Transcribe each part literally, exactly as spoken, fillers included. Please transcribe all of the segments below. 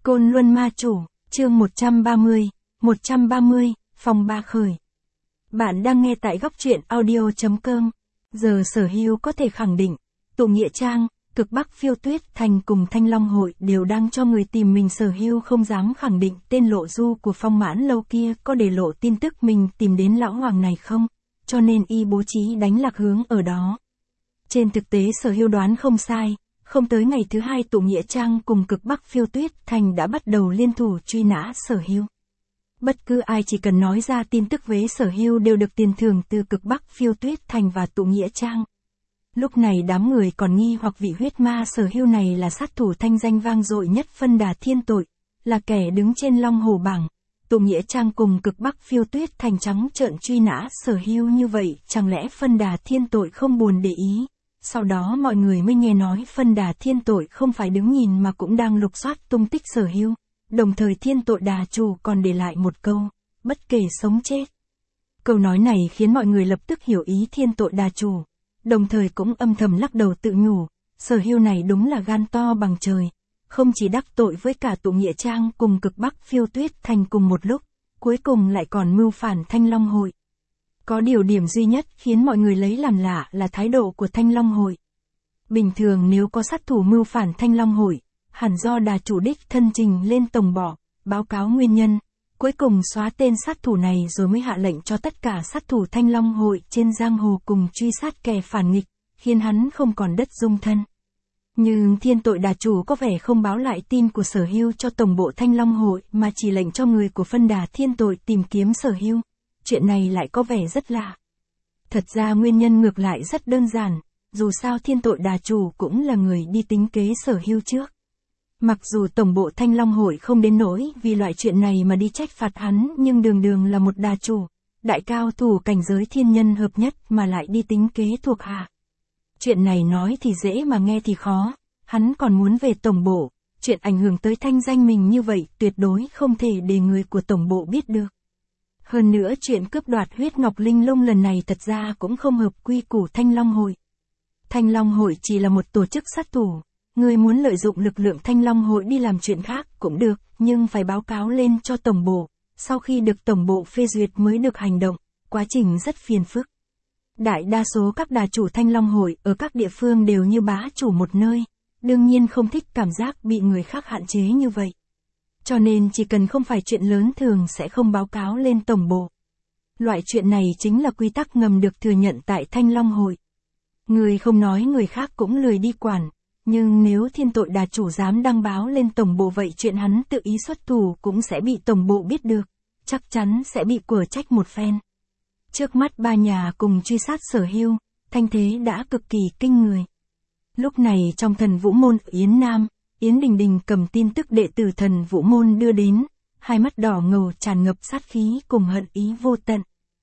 Côn Luân Ma Chủ, chương một trăm ba mươi, một trăm ba mươi, phòng ba khởi. Bạn đang nghe tại góc truyện audio chấm com. Giờ Sở Hưu có thể khẳng định, tụ Nghĩa Trang, Cực Bắc Phiêu Tuyết Thành cùng Thanh Long Hội đều đang cho người tìm mình. Sở Hưu không dám khẳng định tên Lộ Du của Phong Mãn Lâu kia có để lộ tin tức mình tìm đến lão hoàng này không, cho nên y bố trí đánh lạc hướng ở đó. Trên thực tế Sở Hưu đoán không sai. Không tới ngày thứ hai tụ Nghĩa Trang cùng Cực Bắc Phiêu Tuyết Thành đã bắt đầu liên thủ truy nã Sở Hưu. Bất cứ ai chỉ cần nói ra tin tức với Sở Hưu đều được tiền thưởng từ Cực Bắc Phiêu Tuyết Thành và tụ Nghĩa Trang. Lúc này đám người còn nghi hoặc vị huyết ma Sở Hưu này là sát thủ thanh danh vang dội nhất phân đà thiên tội, là kẻ đứng trên Long Hồ bảng. Tụ Nghĩa Trang cùng Cực Bắc Phiêu Tuyết Thành trắng trợn truy nã Sở Hưu như vậy, chẳng lẽ phân đà thiên tội không buồn để ý? Sau đó mọi người mới nghe nói phân đà thiên tội không phải đứng nhìn mà cũng đang lục soát tung tích Sở Hưu. Đồng thời thiên tội đà chủ còn để lại một câu, bất kể sống chết. Câu nói này khiến mọi người lập tức hiểu ý thiên tội đà chủ, đồng thời cũng âm thầm lắc đầu tự nhủ, Sở Hưu này đúng là gan to bằng trời, không chỉ đắc tội với cả tụ Nghĩa Trang cùng Cực Bắc Phiêu Tuyết Thành cùng một lúc, cuối cùng lại còn mưu phản Thanh Long Hội. Có điều điểm duy nhất khiến mọi người lấy làm lạ là thái độ của Thanh Long Hội. Bình thường nếu có sát thủ mưu phản Thanh Long Hội, hẳn do đà chủ đích thân trình lên tổng bộ, báo cáo nguyên nhân, cuối cùng xóa tên sát thủ này rồi mới hạ lệnh cho tất cả sát thủ Thanh Long Hội trên giang hồ cùng truy sát kẻ phản nghịch, khiến hắn không còn đất dung thân. Nhưng thiên tội đà chủ có vẻ không báo lại tin của Sở Hưu cho tổng bộ Thanh Long Hội mà chỉ lệnh cho người của phân đà thiên tội tìm kiếm Sở Hưu. Chuyện này lại có vẻ rất lạ. Thật ra nguyên nhân ngược lại rất đơn giản, dù sao thiên tội đà chủ cũng là người đi tính kế Sở Hưu trước. Mặc dù tổng bộ Thanh Long Hội không đến nỗi vì loại chuyện này mà đi trách phạt hắn, nhưng đường đường là một đà chủ, đại cao thủ cảnh giới thiên nhân hợp nhất mà lại đi tính kế thuộc hạ. Chuyện này nói thì dễ mà nghe thì khó, hắn còn muốn về tổng bộ, chuyện ảnh hưởng tới thanh danh mình như vậy tuyệt đối không thể để người của tổng bộ biết được. Hơn nữa chuyện cướp đoạt huyết ngọc linh lung lần này thật ra cũng không hợp quy củ Thanh Long Hội. Thanh Long Hội chỉ là một tổ chức sát thủ, người muốn lợi dụng lực lượng Thanh Long Hội đi làm chuyện khác cũng được, nhưng phải báo cáo lên cho tổng bộ, sau khi được tổng bộ phê duyệt mới được hành động, quá trình rất phiền phức. Đại đa số các đà chủ Thanh Long Hội ở các địa phương đều như bá chủ một nơi, đương nhiên không thích cảm giác bị người khác hạn chế như vậy. Cho nên chỉ cần không phải chuyện lớn thường sẽ không báo cáo lên tổng bộ. Loại chuyện này chính là quy tắc ngầm được thừa nhận tại Thanh Long Hội. Người không nói người khác cũng lười đi quản, nhưng nếu thiên tội đà chủ dám đăng báo lên tổng bộ vậy chuyện hắn tự ý xuất thủ cũng sẽ bị tổng bộ biết được, chắc chắn sẽ bị quở trách một phen. Trước mắt ba nhà cùng truy sát Sở Hưu, thanh thế đã cực kỳ kinh người. Lúc này trong Thần Vũ Môn Yến Nam, Yến Đình Đình cầm tin tức đệ tử Thần Vũ Môn đưa đến, hai mắt đỏ ngầu tràn ngập sát khí cùng hận ý vô tận.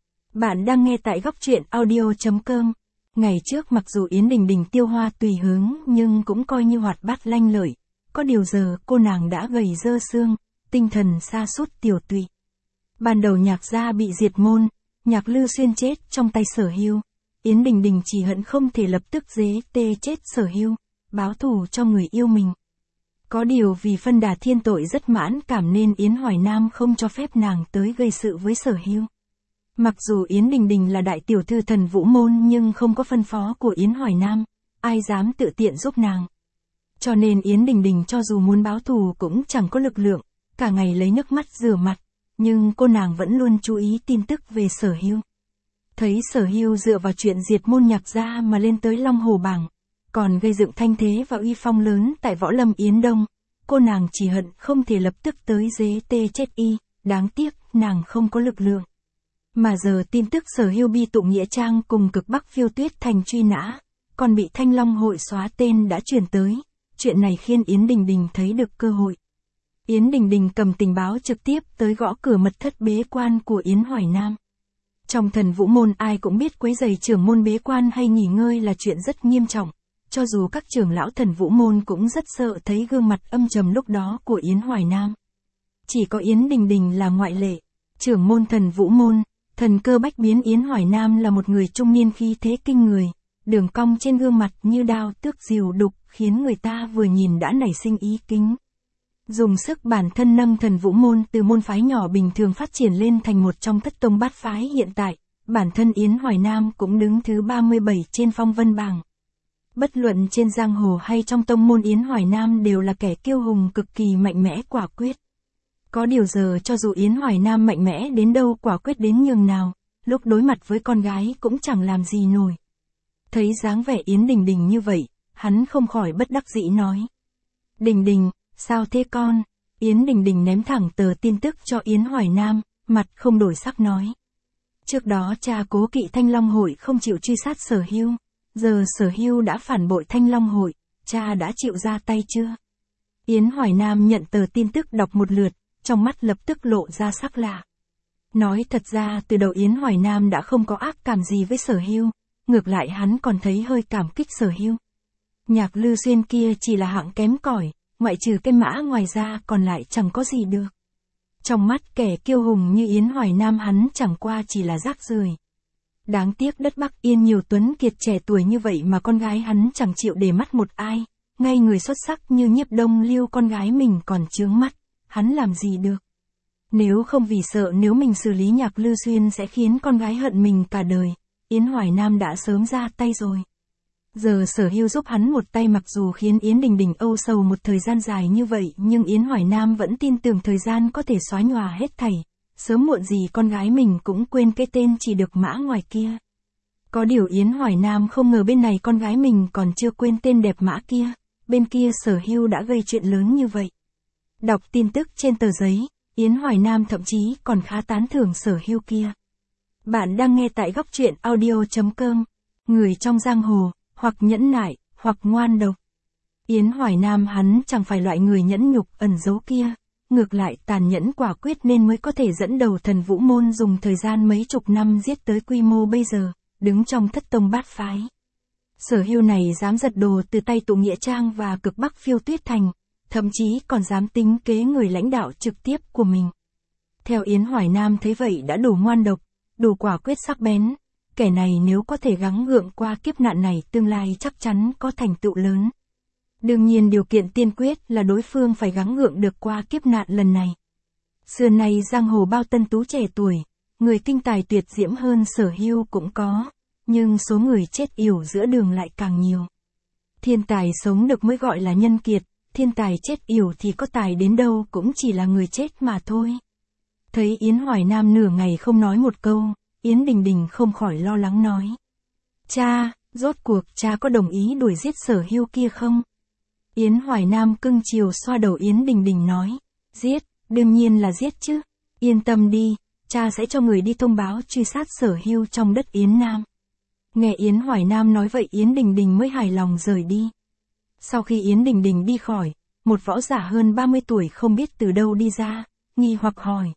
Bạn đang nghe tại góc truyện audio chấm com. Ngày trước mặc dù Yến Đình Đình tiêu hoa tùy hứng nhưng cũng coi như hoạt bát lanh lợi, có điều giờ cô nàng đã gầy dơ xương, tinh thần sa sút tiểu tụy. Ban đầu Nhạc gia bị diệt môn, Nhạc Lư Xuyên chết trong tay Sở Hưu, Yến Đình Đình chỉ hận không thể lập tức dế tê chết Sở Hưu, báo thù cho người yêu mình. Có điều vì phân đà thiên tội rất mãn cảm nên Yến Hoài Nam không cho phép nàng tới gây sự với Sở Hưu. Mặc dù Yến Đình Đình là đại tiểu thư Thần Vũ Môn nhưng không có phân phó của Yến Hoài Nam, ai dám tự tiện giúp nàng. Cho nên Yến Đình Đình cho dù muốn báo thù cũng chẳng có lực lượng, cả ngày lấy nước mắt rửa mặt, nhưng cô nàng vẫn luôn chú ý tin tức về Sở Hưu. Thấy Sở Hưu dựa vào chuyện diệt môn Nhạc gia mà lên tới Long Hồ bảng, còn gây dựng thanh thế và uy phong lớn tại Võ Lâm Yến Đông, cô nàng chỉ hận không thể lập tức tới dế tê chết y, đáng tiếc nàng không có lực lượng. Mà giờ tin tức Sở Hưu bị tụ Nghĩa Trang cùng Cực Bắc Phiêu Tuyết Thành truy nã, còn bị Thanh Long Hội xóa tên đã truyền tới, chuyện này khiến Yến Đình Đình thấy được cơ hội. Yến Đình Đình cầm tình báo trực tiếp tới gõ cửa mật thất bế quan của Yến Hoài Nam. Trong Thần Vũ Môn ai cũng biết quấy rầy trưởng môn bế quan hay nghỉ ngơi là chuyện rất nghiêm trọng, cho dù các trưởng lão Thần Vũ Môn cũng rất sợ thấy gương mặt âm trầm lúc đó của Yến Hoài Nam. Chỉ có Yến Đình Đình là ngoại lệ, trưởng môn Thần Vũ Môn, thần cơ bách biến Yến Hoài Nam là một người trung niên khí thế kinh người, đường cong trên gương mặt như đao tước diều đục khiến người ta vừa nhìn đã nảy sinh ý kính. dùng sức bản thân nâng Thần Vũ Môn từ môn phái nhỏ bình thường phát triển lên thành một trong thất tông bát phái hiện tại, bản thân Yến Hoài Nam cũng đứng thứ ba mươi bảy trên phong vân bảng. Bất luận trên giang hồ hay trong tông môn, Yến Hoài Nam đều là kẻ kiêu hùng cực kỳ mạnh mẽ quả quyết. Có điều giờ cho dù Yến Hoài Nam mạnh mẽ đến đâu, quả quyết đến nhường nào, lúc đối mặt với con gái cũng chẳng làm gì nổi. Thấy dáng vẻ Yến Đình Đình như vậy, hắn không khỏi bất đắc dĩ nói. Đình Đình, sao thế con? Yến Đình Đình ném thẳng tờ tin tức cho Yến Hoài Nam, mặt không đổi sắc nói. Trước đó cha cố kỵ Thanh Long Hội không chịu truy sát Sở Hưu, giờ Sở Hưu đã phản bội Thanh Long Hội, cha đã chịu ra tay chưa? Yến Hoài Nam nhận tờ tin tức đọc một lượt, trong mắt lập tức lộ ra sắc lạ. Nói thật ra từ đầu Yến Hoài Nam đã không có ác cảm gì với Sở Hưu, ngược lại hắn còn thấy hơi cảm kích Sở Hưu. Nhạc Lư Xuyên kia chỉ là hạng kém cỏi, ngoại trừ cái mã ngoài ra còn lại chẳng có gì được. Trong mắt kẻ kiêu hùng như Yến Hoài Nam hắn chẳng qua chỉ là rác rưởi. Đáng tiếc đất Bắc Yên nhiều tuấn kiệt trẻ tuổi như vậy mà con gái hắn chẳng chịu để mắt một ai, ngay người xuất sắc như Nhiếp Đông Liêu con gái mình còn chướng mắt, hắn làm gì được. Nếu không vì sợ nếu mình xử lý Nhạc Lư Xuyên sẽ khiến con gái hận mình cả đời, Yến Hoài Nam đã sớm ra tay rồi. Giờ Sở Hưu giúp hắn một tay, mặc dù khiến Yến Đình Đình âu sầu một thời gian dài như vậy, nhưng Yến Hoài Nam vẫn tin tưởng thời gian có thể xóa nhòa hết thảy. Sớm muộn gì con gái mình cũng quên cái tên chỉ được mã ngoài kia. Có điều Yến Hoài Nam không ngờ bên này con gái mình còn chưa quên tên đẹp mã kia, bên kia Sở Hưu đã gây chuyện lớn như vậy. Đọc tin tức trên tờ giấy, Yến Hoài Nam thậm chí còn khá tán thưởng Sở Hưu kia. Bạn đang nghe tại góc truyện audio chấm com. Người trong giang hồ, hoặc nhẫn nại, hoặc ngoan độc. Yến Hoài Nam hắn chẳng phải loại người nhẫn nhục ẩn giấu kia, ngược lại tàn nhẫn quả quyết nên mới có thể dẫn đầu Thần Vũ Môn dùng thời gian mấy chục năm giết tới quy mô bây giờ, đứng trong thất tông bát phái. Sở Hưu này dám giật đồ từ tay Tụ Nghĩa Trang và Cực Bắc Phiêu Tuyết Thành, thậm chí còn dám tính kế người lãnh đạo trực tiếp của mình. Theo Yến Hoài Nam thấy vậy đã đủ ngoan độc, đủ quả quyết sắc bén. Kẻ này nếu có thể gắng gượng qua kiếp nạn này tương lai chắc chắn có thành tựu lớn. Đương nhiên điều kiện tiên quyết là đối phương phải gắng gượng được qua kiếp nạn lần này. Xưa nay giang hồ bao tân tú trẻ tuổi, người kinh tài tuyệt diễm hơn Sở Hưu cũng có, nhưng số người chết yểu giữa đường lại càng nhiều. Thiên tài sống được mới gọi là nhân kiệt, thiên tài chết yểu thì có tài đến đâu cũng chỉ là người chết mà thôi. Thấy Yến Hoài Nam nửa ngày không nói một câu, Yến Đình Đình không khỏi lo lắng nói. Cha, rốt cuộc cha có đồng ý đuổi giết Sở Hưu kia không? Yến Hoài Nam cưng chiều xoa đầu Yến Đình Đình nói. Giết, đương nhiên là giết chứ. Yên tâm đi, cha sẽ cho người đi thông báo truy sát Sở Hưu trong đất Yến Nam. Nghe Yến Hoài Nam nói vậy Yến Đình Đình mới hài lòng rời đi. Sau khi Yến Đình Đình đi khỏi, một võ giả hơn ba mươi tuổi không biết từ đâu đi ra, nghi hoặc hỏi.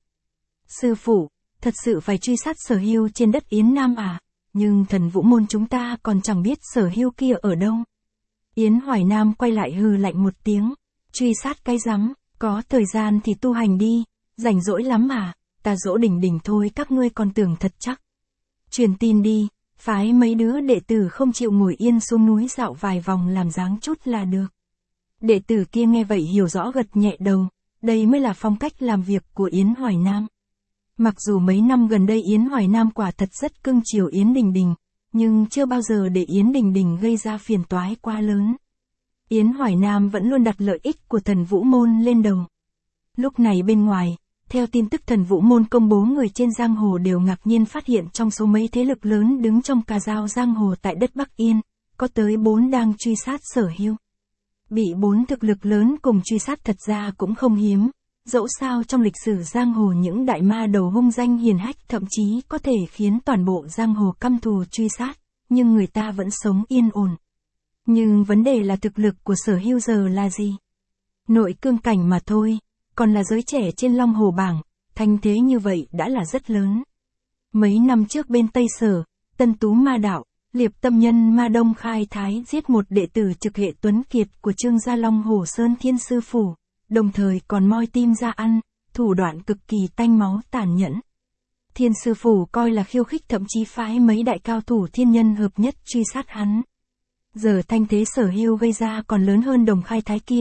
Sư phụ, thật sự phải truy sát Sở Hưu trên đất Yến Nam à? Nhưng Thần Vũ Môn chúng ta còn chẳng biết Sở Hưu kia ở đâu. Yến Hoài Nam quay lại hừ lạnh một tiếng. Truy sát cái rắm, có thời gian thì tu hành đi, rảnh rỗi lắm mà, ta dỗ Đình Đình thôi các ngươi còn tưởng thật chắc. Truyền tin đi, phái mấy đứa đệ tử không chịu ngồi yên xuống núi dạo vài vòng làm dáng chút là được. Đệ tử kia nghe vậy hiểu rõ gật nhẹ đầu, đây mới là phong cách làm việc của Yến Hoài Nam. Mặc dù mấy năm gần đây Yến Hoài Nam quả thật rất cưng chiều Yến Đình Đình, nhưng chưa bao giờ để Yến Đình Đình gây ra phiền toái quá lớn. Yến Hoài Nam vẫn luôn đặt lợi ích của Thần Vũ Môn lên đầu. Lúc này bên ngoài, theo tin tức Thần Vũ Môn công bố, người trên giang hồ đều ngạc nhiên phát hiện trong số mấy thế lực lớn đứng trong cà dao giang hồ tại đất Bắc Yên, có tới bốn đang truy sát Sở Hưu. Bị bốn thực lực lớn cùng truy sát thật ra cũng không hiếm. Dẫu sao trong lịch sử giang hồ những đại ma đầu hung danh hiền hách thậm chí có thể khiến toàn bộ giang hồ căm thù truy sát, nhưng người ta vẫn sống yên ổn. Nhưng vấn đề là thực lực của Sở Hưu giờ là gì? Nội cương cảnh mà thôi, còn là giới trẻ trên Long Hồ bảng, thanh thế như vậy đã là rất lớn. Mấy năm trước bên Tây Sở, Tân Tú Ma Đạo, Liệp Tâm Nhân Ma Đông khai thái giết một đệ tử trực hệ tuấn kiệt của Trương gia Long Hồ Sơn Thiên Sư Phủ. Đồng thời còn moi tim ra ăn, thủ đoạn cực kỳ tanh máu tàn nhẫn. Thiên Sư Phủ coi là khiêu khích, thậm chí phái mấy đại cao thủ thiên nhân hợp nhất truy sát hắn. Giờ thanh thế Sở Hưu gây ra còn lớn hơn Đồng Khai Thái kia,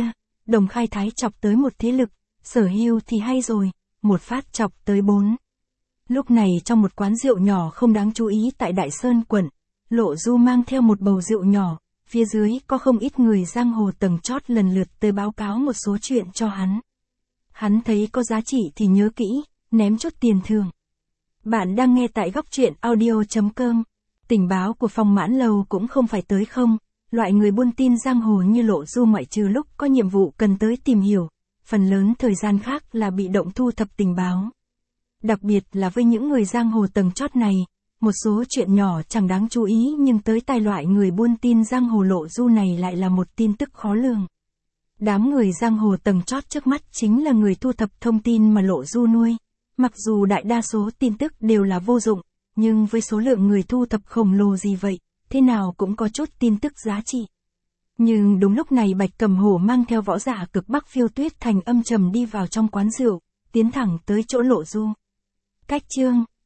Đồng Khai Thái chọc tới một thế lực, Sở Hưu thì hay rồi, một phát chọc tới bốn. Lúc này trong một quán rượu nhỏ không đáng chú ý tại Đại Sơn quận, Lộ Du mang theo một bầu rượu nhỏ, phía dưới có không ít người giang hồ tầng chót lần lượt tới báo cáo một số chuyện cho hắn. Hắn thấy có giá trị thì nhớ kỹ, ném chút tiền thưởng. Bạn đang nghe tại góc truyện audio.com. Tình báo của Phong Mãn Lâu cũng không phải tới không, loại người buôn tin giang hồ như Lộ Du ngoại trừ lúc có nhiệm vụ cần tới tìm hiểu, phần lớn thời gian khác là bị động thu thập tình báo. Đặc biệt là với những người giang hồ tầng chót này, một số chuyện nhỏ chẳng đáng chú ý nhưng tới tai loại người buôn tin giang hồ Lộ Du này lại là một tin tức khó lường. Đám người giang hồ tầng chót trước mắt chính là người thu thập thông tin mà Lộ Du nuôi. Mặc dù đại đa số tin tức đều là vô dụng, nhưng với số lượng người thu thập khổng lồ gì vậy, thế nào cũng có chút tin tức giá trị. Nhưng đúng lúc này Bạch Cầm Hổ mang theo võ giả cực Bắc Phiêu Tuyết Thành âm trầm đi vào trong quán rượu, tiến thẳng tới chỗ Lộ Du. Cách chương